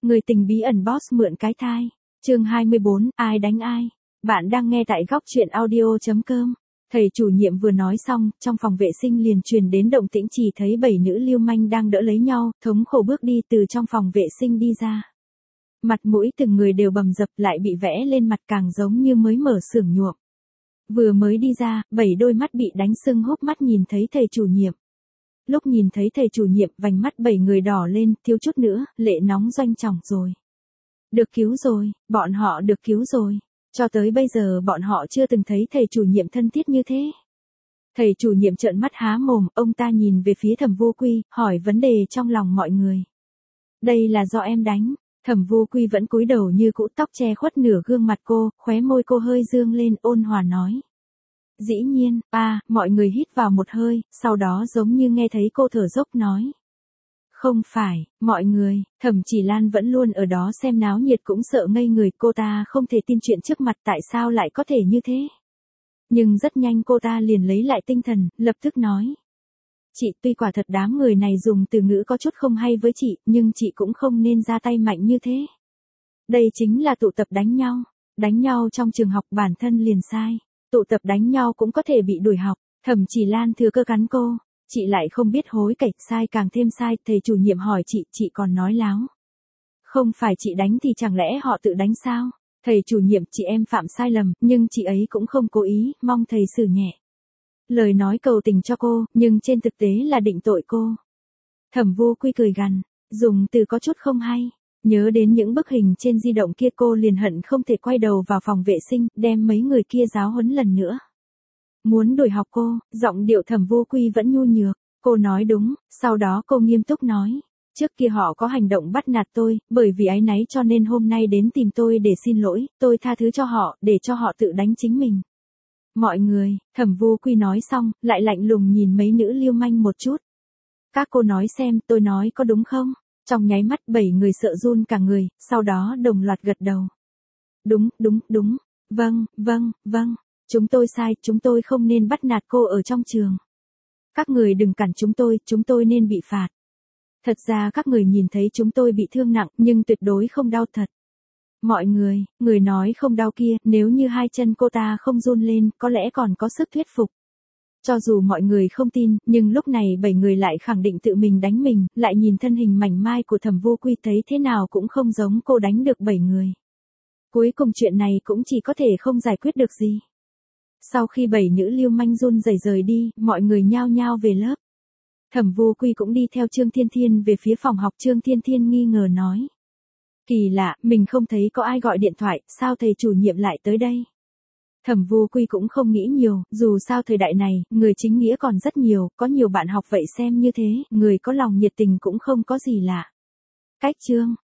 Người tình bí ẩn boss mượn cái thai. Chương 24, ai đánh ai? Bạn đang nghe tại góc truyện audio.com. Thầy chủ nhiệm vừa nói xong, trong phòng vệ sinh liền truyền đến động tĩnh, chỉ thấy 7 nữ lưu manh đang đỡ lấy nhau, thống khổ bước đi từ trong phòng vệ sinh đi ra. Mặt mũi từng người đều bầm dập, lại bị vẽ lên mặt càng giống như mới mở xưởng nhuộm. Vừa mới đi ra, 7 đôi mắt bị đánh sưng húp mắt nhìn thấy thầy chủ nhiệm. Lúc nhìn thấy thầy chủ nhiệm, vành mắt 7 người đỏ lên, thiếu chút nữa, lệ nóng doanh trọng rồi. Được cứu rồi, bọn họ được cứu rồi. Cho tới bây giờ bọn họ chưa từng thấy thầy chủ nhiệm thân thiết như thế. Thầy chủ nhiệm trợn mắt há mồm, ông ta nhìn về phía Thẩm Vô Quy, hỏi vấn đề trong lòng mọi người. Đây là do em đánh. Thẩm Vô Quy vẫn cúi đầu như cũ, tóc che khuất nửa gương mặt cô, khóe môi cô hơi dương lên, ôn hòa nói. Dĩ nhiên, mọi người hít vào một hơi, sau đó giống như nghe thấy cô thở dốc nói. Không phải, mọi người, Thẩm Chỉ Lan vẫn luôn ở đó xem náo nhiệt cũng sợ ngây người, cô ta không thể tin chuyện trước mặt tại sao lại có thể như thế. Nhưng rất nhanh cô ta liền lấy lại tinh thần, lập tức nói. Chị, tuy quả thật đám người này dùng từ ngữ có chút không hay với chị, nhưng chị cũng không nên ra tay mạnh như thế. Đây chính là tụ tập đánh nhau trong trường học bản thân liền sai. Tụ tập đánh nhau cũng có thể bị đuổi học. Thẩm Chỉ Lan thừa cơ cắn cô. Chị lại không biết hối cải, sai càng thêm sai. Thầy chủ nhiệm hỏi chị còn nói láo. Không phải chị đánh thì chẳng lẽ họ tự đánh sao? Thầy chủ nhiệm, chị em phạm sai lầm, nhưng chị ấy cũng không cố ý, mong thầy xử nhẹ. Lời nói cầu tình cho cô, nhưng trên thực tế là định tội cô. Thẩm Vô Quy cười gằn, dùng từ có chút không hay. Nhớ đến những bức hình trên di động kia, cô liền hận không thể quay đầu vào phòng vệ sinh, đem mấy người kia giáo huấn lần nữa. Muốn đuổi học cô, giọng điệu Thẩm Vô Quy vẫn nhu nhược. Cô nói đúng, sau đó cô nghiêm túc nói. Trước kia họ có hành động bắt nạt tôi, bởi vì áy náy cho nên hôm nay đến tìm tôi để xin lỗi, tôi tha thứ cho họ, để cho họ tự đánh chính mình. Mọi người, Thẩm Vô Quy nói xong, lại lạnh lùng nhìn mấy nữ lưu manh một chút. Các cô nói xem, tôi nói có đúng không? Trong nháy mắt 7 người sợ run cả người, sau đó đồng loạt gật đầu. Đúng. Vâng. Chúng tôi sai, chúng tôi không nên bắt nạt cô ở trong trường. Các người đừng cản chúng tôi nên bị phạt. Thật ra các người nhìn thấy chúng tôi bị thương nặng, nhưng tuyệt đối không đau thật. Mọi người nói không đau kia, nếu như hai chân cô ta không run lên, có lẽ còn có sức thuyết phục. Cho dù mọi người không tin, nhưng lúc này 7 người lại khẳng định tự mình đánh mình, lại nhìn thân hình mảnh mai của Thẩm Vô Quy thấy thế nào cũng không giống cô đánh được 7 người. Cuối cùng chuyện này cũng chỉ có thể không giải quyết được gì. Sau khi 7 nữ lưu manh run rẩy rời đi, mọi người nhao nhao về lớp. Thẩm Vô Quy cũng đi theo Trương Thiên Thiên về phía phòng học. Trương Thiên Thiên nghi ngờ nói. Kỳ lạ, mình không thấy có ai gọi điện thoại, sao thầy chủ nhiệm lại tới đây? Thẩm Vô Quy cũng không nghĩ nhiều, dù sao thời đại này, người chính nghĩa còn rất nhiều, có nhiều bạn học vậy xem như thế, người có lòng nhiệt tình cũng không có gì lạ. Cách chương,